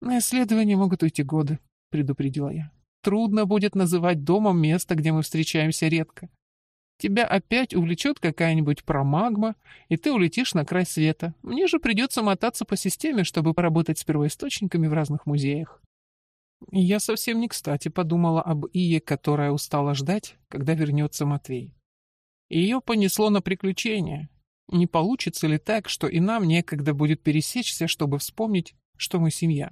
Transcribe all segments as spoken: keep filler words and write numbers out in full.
На исследования могут уйти годы, предупредила я. Трудно будет называть домом место, где мы встречаемся редко. Тебя опять увлечет какая-нибудь промагма, и ты улетишь на край света. Мне же придется мотаться по системе, чтобы поработать с первоисточниками в разных музеях. И я совсем не кстати подумала об Ие, которая устала ждать, когда вернется Матвей. Ее понесло на приключения. Не получится ли так, что и нам некогда будет пересечься, чтобы вспомнить, что мы семья?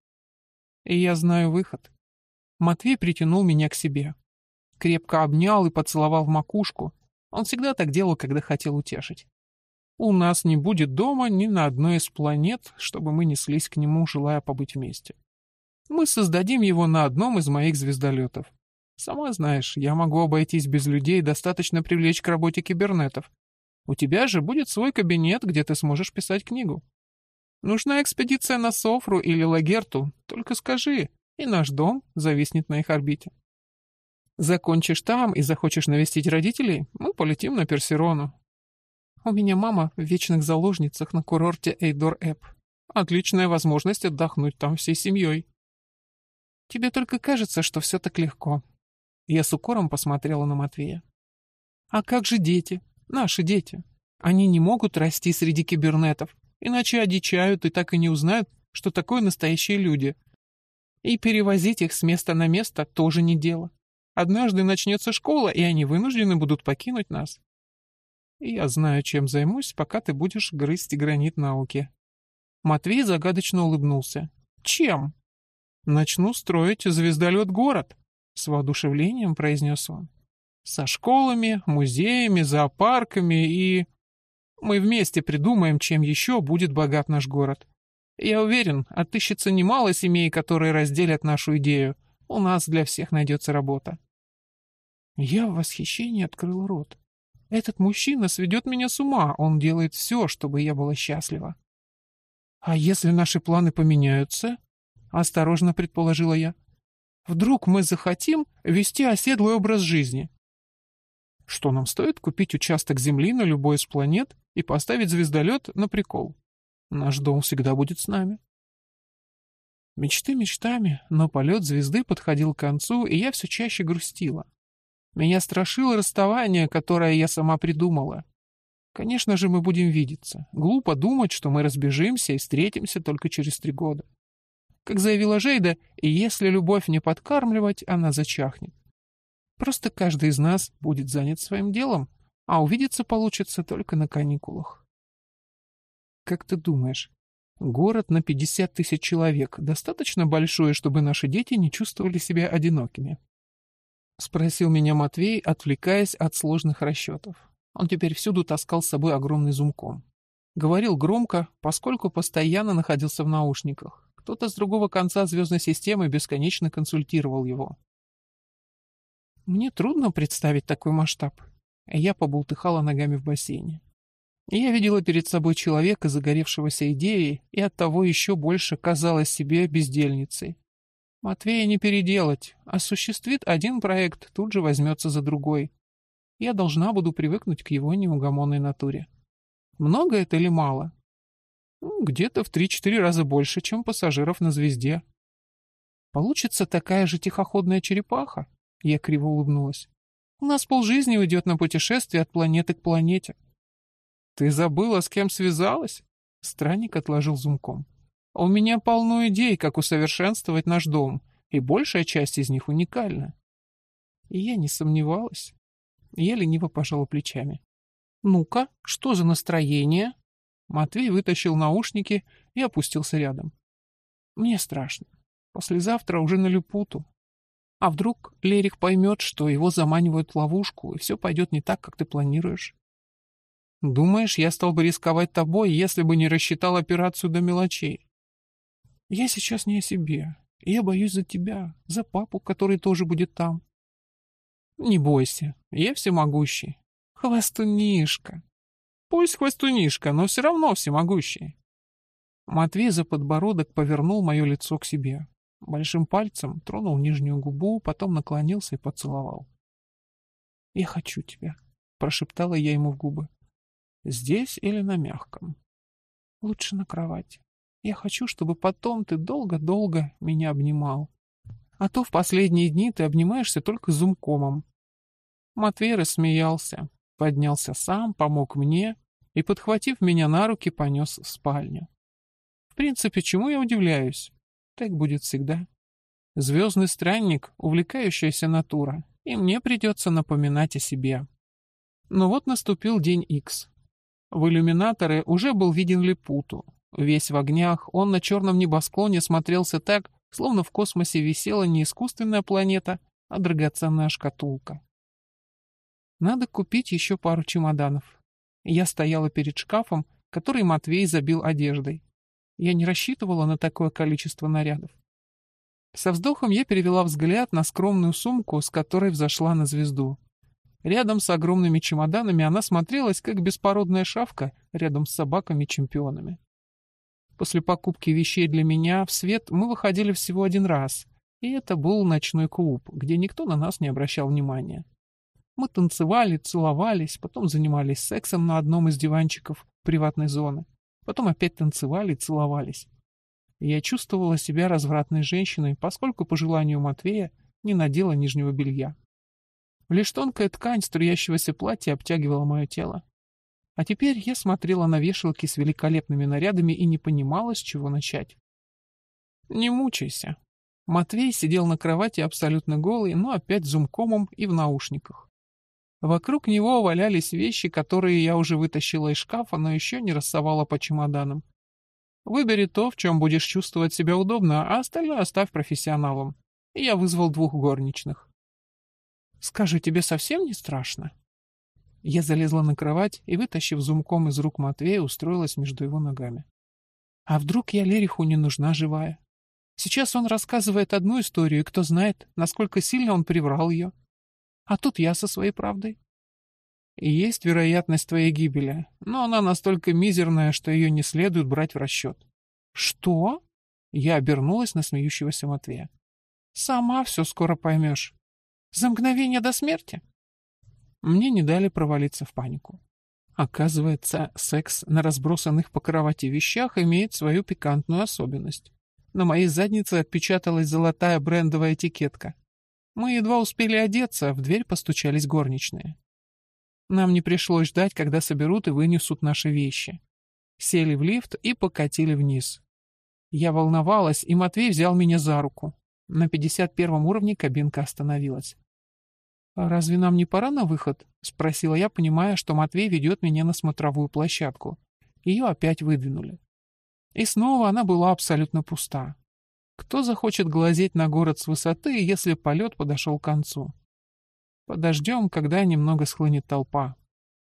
И я знаю выход. Матвей притянул меня к себе. Крепко обнял и поцеловал в макушку. Он всегда так делал, когда хотел утешить. У нас не будет дома ни на одной из планет, чтобы мы неслись к нему, желая побыть вместе. Мы создадим его на одном из моих звездолетов. Сама знаешь, я могу обойтись без людей, достаточно привлечь к работе кибернетов. У тебя же будет свой кабинет, где ты сможешь писать книгу. Нужна экспедиция на Софру или Лагерту, только скажи, и наш дом зависнет на их орбите. Закончишь там и захочешь навестить родителей, мы полетим на Персерону. У меня мама в вечных заложницах на курорте Эйдор-Эп. Отличная возможность отдохнуть там всей семьей. Тебе только кажется, что все так легко. Я с укором посмотрела на Матвея. А как же дети? Наши дети. Они не могут расти среди кибернетов, иначе одичают и так и не узнают, что такое настоящие люди. И перевозить их с места на место тоже не дело. Однажды начнется школа, и они вынуждены будут покинуть нас. И я знаю, чем займусь, пока ты будешь грызть гранит науки. Матвей загадочно улыбнулся. Чем? Начну строить звездолет-город, с воодушевлением произнес он. Со школами, музеями, зоопарками и... Мы вместе придумаем, чем еще будет богат наш город. Я уверен, отыщется немало семей, которые разделят нашу идею. У нас для всех найдется работа. Я в восхищении открыл рот. Этот мужчина сведет меня с ума, он делает все, чтобы я была счастлива. А если наши планы поменяются? Осторожно предположила я. Вдруг мы захотим вести оседлый образ жизни? Что нам стоит купить участок земли на любой из планет и поставить звездолет на прикол? Наш дом всегда будет с нами. Мечты мечтами, но полет звезды подходил к концу, и я все чаще грустила. Меня страшило расставание, которое я сама придумала. Конечно же, мы будем видеться. Глупо думать, что мы разбежимся и встретимся только через три года. Как заявила Жейда, и если любовь не подкармливать, она зачахнет. Просто каждый из нас будет занят своим делом, а увидеться получится только на каникулах. Как ты думаешь, город на пятьдесят тысяч человек достаточно большой, чтобы наши дети не чувствовали себя одинокими? Спросил меня Матвей, отвлекаясь от сложных расчетов. Он теперь всюду таскал с собой огромный зумком. Говорил громко, поскольку постоянно находился в наушниках. Кто-то с другого конца звездной системы бесконечно консультировал его. Мне трудно представить такой масштаб. Я побултыхала ногами в бассейне. Я видела перед собой человека, загоревшегося идеей, и оттого еще больше казалась себе бездельницей. Матвея не переделать. Осуществит один проект, тут же возьмется за другой. Я должна буду привыкнуть к его неугомонной натуре. Много это или мало? Ну, где-то в три-четыре раза больше, чем пассажиров на звезде. Получится такая же тихоходная черепаха? Я криво улыбнулась. У нас полжизни уйдет на путешествие от планеты к планете. Ты забыла, с кем связалась? Странник отложил зумком. У меня полно идей, как усовершенствовать наш дом, и большая часть из них уникальна. И я не сомневалась. Я лениво пожала плечами. Ну-ка, что за настроение? Матвей вытащил наушники и опустился рядом. Мне страшно. Послезавтра уже на Люпуту. А вдруг Лерих поймет, что его заманивают в ловушку, и все пойдет не так, как ты планируешь? Думаешь, я стал бы рисковать тобой, если бы не рассчитал операцию до мелочей? Я сейчас не о себе. Я боюсь за тебя, за папу, который тоже будет там. Не бойся, я всемогущий. Хвостунишка. Пусть хвостунишка, но все равно всемогущий. Матвей за подбородок повернул мое лицо к себе. Большим пальцем тронул нижнюю губу, потом наклонился и поцеловал. «Я хочу тебя», — прошептала я ему в губы. «Здесь или на мягком?» «Лучше на кровати». Я хочу, чтобы потом ты долго-долго меня обнимал. А то в последние дни ты обнимаешься только зумкомом». Матвей рассмеялся, поднялся сам, помог мне и, подхватив меня на руки, понес в спальню. В принципе, чему я удивляюсь? Так будет всегда. Звездный странник — увлекающаяся натура, и мне придется напоминать о себе. Но вот наступил день Икс. В иллюминаторе уже был виден Липуту. Весь в огнях, он на черном небосклоне смотрелся так, словно в космосе висела не искусственная планета, а драгоценная шкатулка. Надо купить еще пару чемоданов. Я стояла перед шкафом, который Матвей забил одеждой. Я не рассчитывала на такое количество нарядов. Со вздохом я перевела взгляд на скромную сумку, с которой взошла на звезду. Рядом с огромными чемоданами она смотрелась, как беспородная шавка рядом с собаками-чемпионами. После покупки вещей для меня в свет мы выходили всего один раз, и это был ночной клуб, где никто на нас не обращал внимания. Мы танцевали, целовались, потом занимались сексом на одном из диванчиков приватной зоны, потом опять танцевали и целовались. Я чувствовала себя развратной женщиной, поскольку по желанию Матвея не надела нижнего белья. Лишь тонкая ткань струящегося платья обтягивала мое тело. А теперь я смотрела на вешалки с великолепными нарядами и не понимала, с чего начать. Не мучайся. Матвей сидел на кровати абсолютно голый, но опять зумкомом и в наушниках. Вокруг него валялись вещи, которые я уже вытащила из шкафа, но еще не рассовала по чемоданам. Выбери то, в чем будешь чувствовать себя удобно, а остальное оставь профессионалам. И я вызвал двух горничных. Скажи, тебе совсем не страшно? Я залезла на кровать и, вытащив зумком из рук Матвея, устроилась между его ногами. А вдруг я Лериху не нужна живая? Сейчас он рассказывает одну историю, и кто знает, насколько сильно он приврал ее. А тут я со своей правдой. И есть вероятность твоей гибели, но она настолько мизерная, что ее не следует брать в расчет. Что? Я обернулась на смеющегося Матвея. Сама все скоро поймешь. За мгновение до смерти? Мне не дали провалиться в панику. Оказывается, секс на разбросанных по кровати вещах имеет свою пикантную особенность. На моей заднице отпечаталась золотая брендовая этикетка. Мы едва успели одеться, а в дверь постучались горничные. Нам не пришлось ждать, когда соберут и вынесут наши вещи. Сели в лифт и покатили вниз. Я волновалась, и Матвей взял меня за руку. На пятьдесят первом уровне кабинка остановилась. «А разве нам не пора на выход?» — спросила я, понимая, что Матвей ведет меня на смотровую площадку. Ее опять выдвинули. И снова она была абсолютно пуста. Кто захочет глазеть на город с высоты, если полет подошел к концу? Подождем, когда немного схлынет толпа.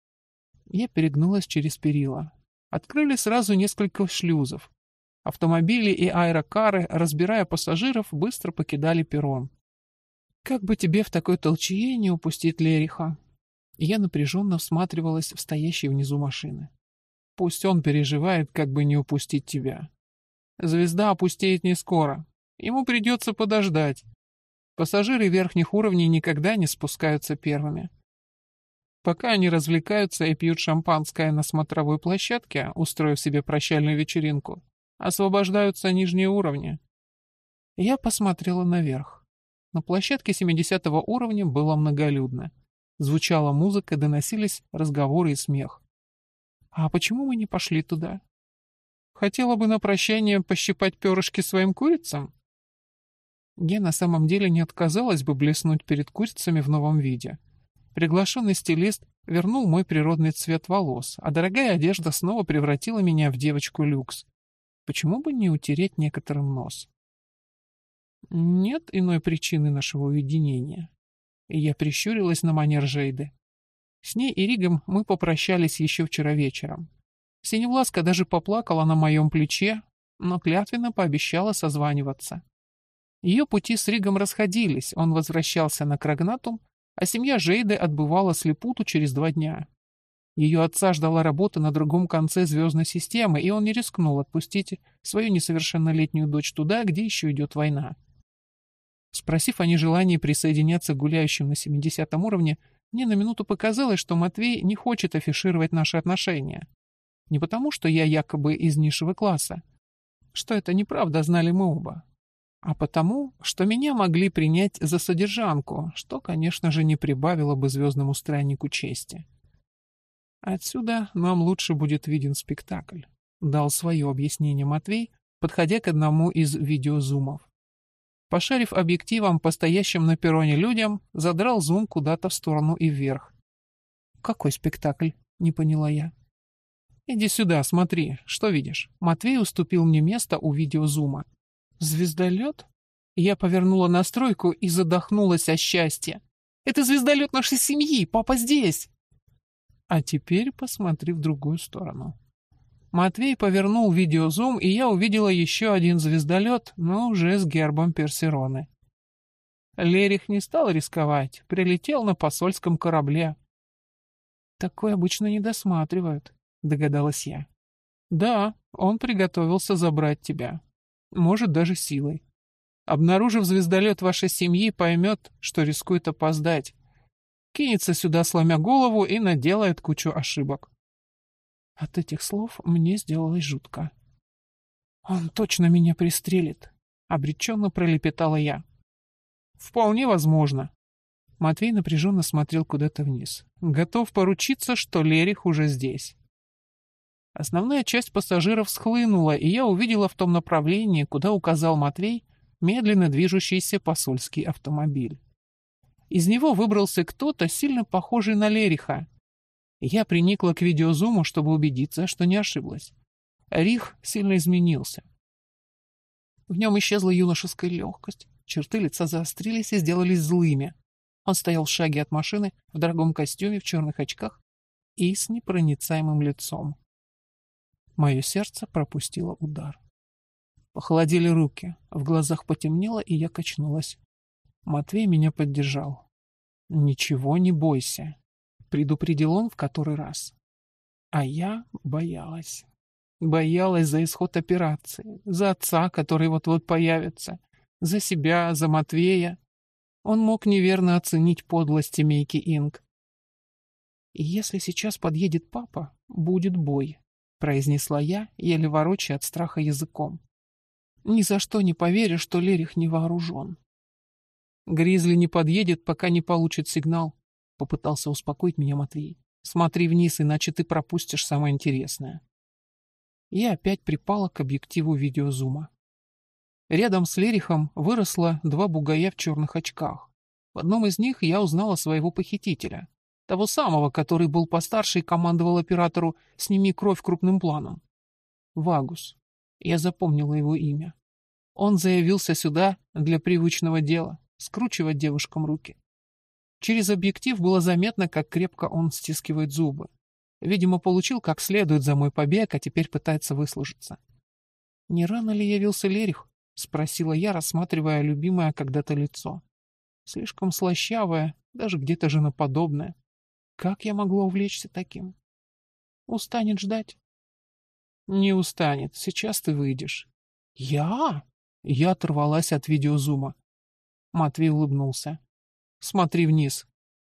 Я перегнулась через перила. Открыли сразу несколько шлюзов. Автомобили и аэрокары, разбирая пассажиров, быстро покидали перрон. Как бы тебе в такой толчее не упустить Лериха? Я напряженно всматривалась в стоящие внизу машины. Пусть он переживает, как бы не упустить тебя. Звезда опустеет не скоро. Ему придется подождать. Пассажиры верхних уровней никогда не спускаются первыми. Пока они развлекаются и пьют шампанское на смотровой площадке, устроив себе прощальную вечеринку, освобождаются нижние уровни. Я посмотрела наверх. На площадке семидесятого уровня было многолюдно. Звучала музыка, доносились разговоры и смех. А почему мы не пошли туда? Хотела бы на прощание пощипать перышки своим курицам? Я на самом деле не отказалась бы блеснуть перед курицами в новом виде. Приглашенный стилист вернул мой природный цвет волос, а дорогая одежда снова превратила меня в девочку люкс. Почему бы не утереть некоторым нос? Нет иной причины нашего уединения. И я прищурилась на манер Жейды. С ней и Ригом мы попрощались еще вчера вечером. Синевласка даже поплакала на моем плече, но клятвенно пообещала созваниваться. Ее пути с Ригом расходились, он возвращался на Крагнатум, а семья Жейды отбывала с Липуту через два дня. Ее отца ждала работа на другом конце звездной системы, и он не рискнул отпустить свою несовершеннолетнюю дочь туда, где еще идет война. Спросив о нежелании присоединяться к гуляющим на семидесятом уровне, мне на минуту показалось, что Матвей не хочет афишировать наши отношения. Не потому, что я якобы из низшего класса. что это неправда, знали мы оба, а потому, что меня могли принять за содержанку, что, конечно же, не прибавило бы звездному страннику чести. Отсюда нам лучше будет виден спектакль, дал свое объяснение Матвей, подходя к одному из видеозумов. Пошарив объективом по стоящим на перроне людям, задрал зум куда-то в сторону и вверх. «Какой спектакль?» — не поняла я. «Иди сюда, смотри, что видишь?» Матвей уступил мне место у видеозума. «Звездолет?» Я повернула настройку и задохнулась от счастья. «Это звездолет нашей семьи! Папа здесь!» А теперь посмотри в другую сторону. Матвей повернул видеозум, и я увидела еще один звездолет, но уже с гербом Персероны. Лерих не стал рисковать, прилетел на посольском корабле. «Такое обычно не досматривают», — догадалась я. «Да, он приготовился забрать тебя. Может, даже силой. Обнаружив звездолет вашей семьи, поймет, что рискует опоздать. Кинется сюда, сломя голову, и наделает кучу ошибок». От этих слов мне сделалось жутко. «Он точно меня пристрелит», — обреченно пролепетала я. «Вполне возможно». Матвей напряженно смотрел куда-то вниз. Готов поручиться, что Лерих уже здесь. Основная часть пассажиров схлынула, и я увидела в том направлении, куда указал Матвей, медленно движущийся посольский автомобиль. Из него выбрался кто-то, сильно похожий на Лериха. Я приникла к видеозуму, чтобы убедиться, что не ошиблась. Рих сильно изменился. В нем исчезла юношеская легкость, черты лица заострились и сделались злыми. Он стоял в шаге от машины, в дорогом костюме, в черных очках и с непроницаемым лицом. Мое сердце пропустило удар. Похолодели руки, в глазах потемнело, и я качнулась. Матвей меня поддержал. «Ничего не бойся», — предупредил он в который раз. А я боялась. Боялась за исход операции, за отца, который вот-вот появится, за себя, за Матвея. Он мог неверно оценить подлость семейки Инг. «И если сейчас подъедет папа, будет бой», — произнесла я, еле ворочая от страха языком. «Ни за что не поверю, что Лерих не вооружен». «Гризли не подъедет, пока не получит сигнал», — попытался успокоить меня Матвей. «Смотри вниз, иначе ты пропустишь самое интересное». Я опять припала к объективу видеозума. Рядом с Лерихом выросло два бугая в черных очках. В одном из них я узнала своего похитителя. Того самого, который был постарше и командовал оператору «Сними кровь крупным планом». Вагус. Я запомнила его имя. Он заявился сюда для привычного дела — скручивать девушкам руки. Через объектив было заметно, как крепко он стискивает зубы. Видимо, получил как следует за мой побег, а теперь пытается выслужиться. «Не рано ли явился Лерих?» — спросила я, рассматривая любимое когда-то лицо. Слишком слащавое, даже где-то женоподобное. Как я могла увлечься таким? Устанет ждать? Не устанет. Сейчас ты выйдешь. Я? Я оторвалась от видеозума. Матвей улыбнулся. Смотри вниз.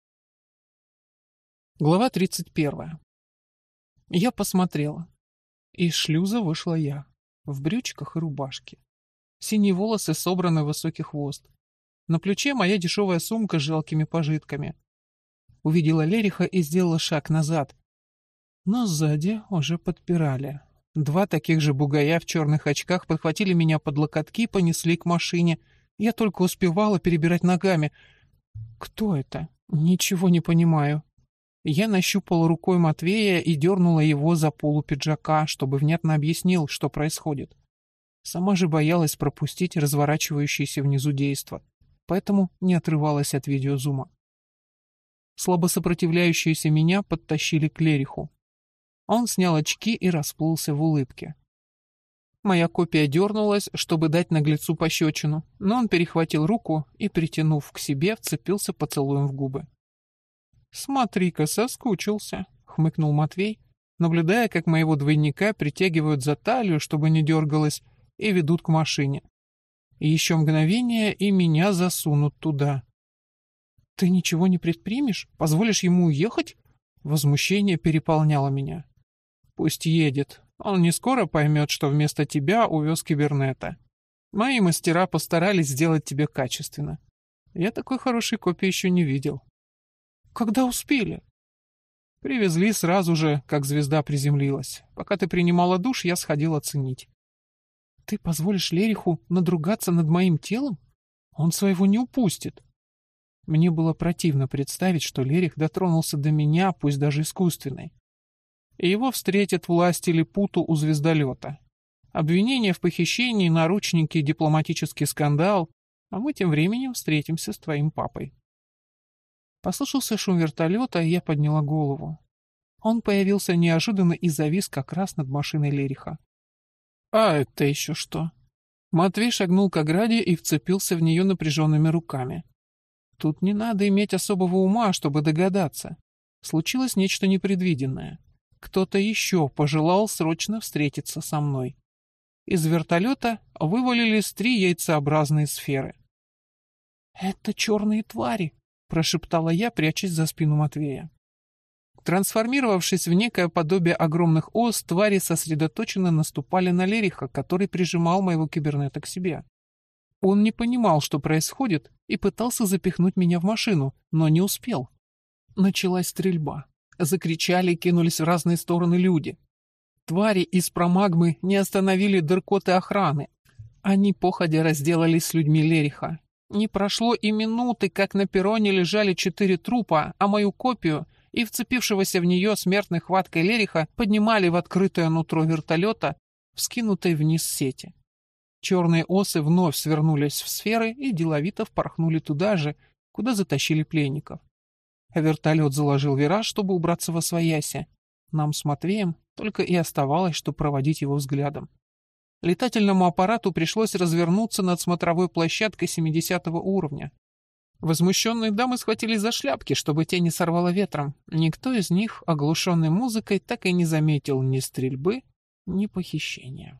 Глава тридцать первая. Я посмотрела. Из шлюза вышла я. В брючках и рубашке. Синие волосы собраны в высокий хвост. На плече моя дешевая сумка с жалкими пожитками. Увидела Лериха и сделала шаг назад. Но сзади уже подпирали. Два таких же бугая в черных очках подхватили меня под локотки и понесли к машине. Я только успевала перебирать ногами. Кто это? Ничего не понимаю. Я нащупала рукой Матвея и дернула его за полу пиджака, чтобы внятно объяснил, что происходит. Сама же боялась пропустить разворачивающееся внизу действо, поэтому не отрывалась от видеозума. Слабо сопротивляющиеся меня подтащили к Лериху. Он снял очки и расплылся в улыбке. Моя копия дернулась, чтобы дать наглецу пощечину, но он перехватил руку и, притянув к себе, вцепился поцелуем в губы. «Смотри-ка, соскучился», — хмыкнул Матвей, наблюдая, как моего двойника притягивают за талию, чтобы не дергалась, и ведут к машине. И еще мгновение, и меня засунут туда. «Ты ничего не предпримешь? Позволишь ему уехать?» Возмущение переполняло меня. «Пусть едет. Он не скоро поймет, что вместо тебя увез кибернета. Мои мастера постарались сделать тебе качественно. Я такой хорошей копии еще не видел. Когда успели? Привезли сразу же, как звезда приземлилась. Пока ты принимала душ, я сходил оценить. Ты позволишь Лериху надругаться над моим телом? Он своего не упустит. Мне было противно представить, что Лерих дотронулся до меня, пусть даже искусственной. И его встретят власти Липуту у звездолета. Обвинение в похищении, наручники, дипломатический скандал, а мы тем временем встретимся с твоим папой. Послышался шум вертолета, и я подняла голову. Он появился неожиданно и завис как раз над машиной Лериха. А это еще что? Матвей шагнул к ограде и вцепился в нее напряженными руками. Тут не надо иметь особого ума, чтобы догадаться. Случилось нечто непредвиденное. Кто-то еще пожелал срочно встретиться со мной. Из вертолета вывалились три яйцеобразные сферы. «Это черные твари», — прошептала я, прячась за спину Матвея. Трансформировавшись в некое подобие огромных ос, твари сосредоточенно наступали на Лериха, который прижимал моего кибернета к себе. Он не понимал, что происходит, и пытался запихнуть меня в машину, но не успел. Началась стрельба. Закричали и кинулись в разные стороны люди. Твари из промагмы не остановили дыркоты охраны. Они походя разделались с людьми Лериха. Не прошло и минуты, как на перроне лежали четыре трупа, а мою копию и вцепившегося в нее смертной хваткой Лериха поднимали в открытое нутро вертолета, вскинутой вниз сети. Черные осы вновь свернулись в сферы и деловито впорхнули туда же, куда затащили пленников. Вертолет заложил вираж, чтобы убраться восвояси. Нам с Матвеем только и оставалось, что проводить его взглядом. Летательному аппарату пришлось развернуться над смотровой площадкой семидесятого уровня. Возмущенные дамы схватились за шляпки, чтобы те не сорвало ветром. Никто из них, оглушенный музыкой, так и не заметил ни стрельбы, ни похищения.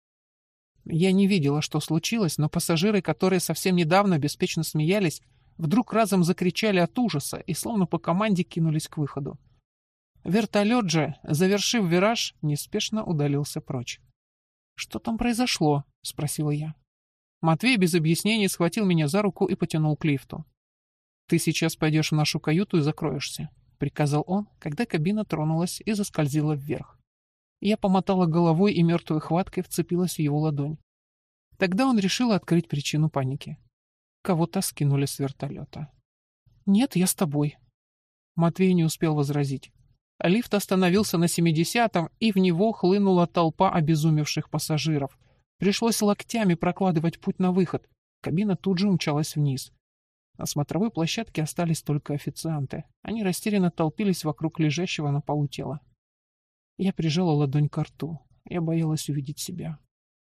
Я не видела, что случилось, но пассажиры, которые совсем недавно беспечно смеялись, вдруг разом закричали от ужаса и словно по команде кинулись к выходу. Вертолет же, завершив вираж, неспешно удалился прочь. «Что там произошло?» — спросила я. Матвей без объяснений схватил меня за руку и потянул к лифту. «Ты сейчас пойдешь в нашу каюту и закроешься», — приказал он, когда кабина тронулась и заскользила вверх. Я помотала головой и мертвой хваткой вцепилась в его ладонь. Тогда он решил открыть причину паники. Кого-то скинули с вертолета. «Нет, я с тобой». Матвей не успел возразить. Лифт остановился на семидесятом, и в него хлынула толпа обезумевших пассажиров. Пришлось локтями прокладывать путь на выход. Кабина тут же умчалась вниз. На смотровой площадке остались только официанты. Они растерянно толпились вокруг лежащего на полу тела. Я прижала ладонь к рту. Я боялась увидеть себя.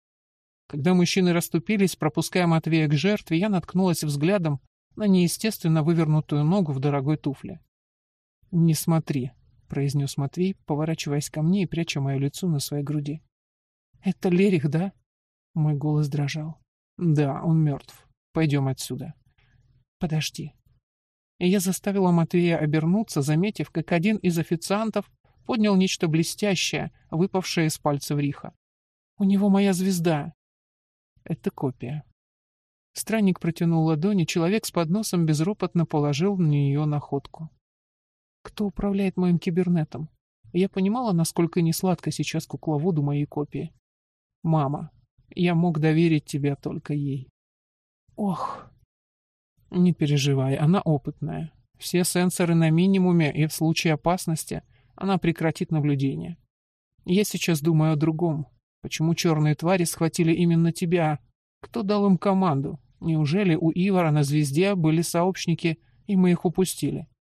Когда мужчины расступились, пропуская Матвея к жертве, я наткнулась взглядом на неестественно вывернутую ногу в дорогой туфле. «Не смотри», — произнес Матвей, поворачиваясь ко мне и пряча мое лицо на своей груди. «Это Лерих, да?» Мой голос дрожал. «Да, он мертв. Пойдем отсюда». «Подожди». И я заставила Матвея обернуться, заметив, как один из официантов поднял нечто блестящее, выпавшее из пальцев Риха. «У него моя звезда». «Это копия». Странник протянул ладони, человек с подносом безропотно положил на нее находку. «Кто управляет моим кибернетом?» Я понимала, насколько несладко сейчас кукловоду моей копии. «Мама, я мог доверить тебя только ей». «Ох». «Не переживай, она опытная. Все сенсоры на минимуме, и в случае опасности она прекратит наблюдение. Я сейчас думаю о другом. Почему черные твари схватили именно тебя? Кто дал им команду? Неужели у Ивара на звезде были сообщники, и мы их упустили?»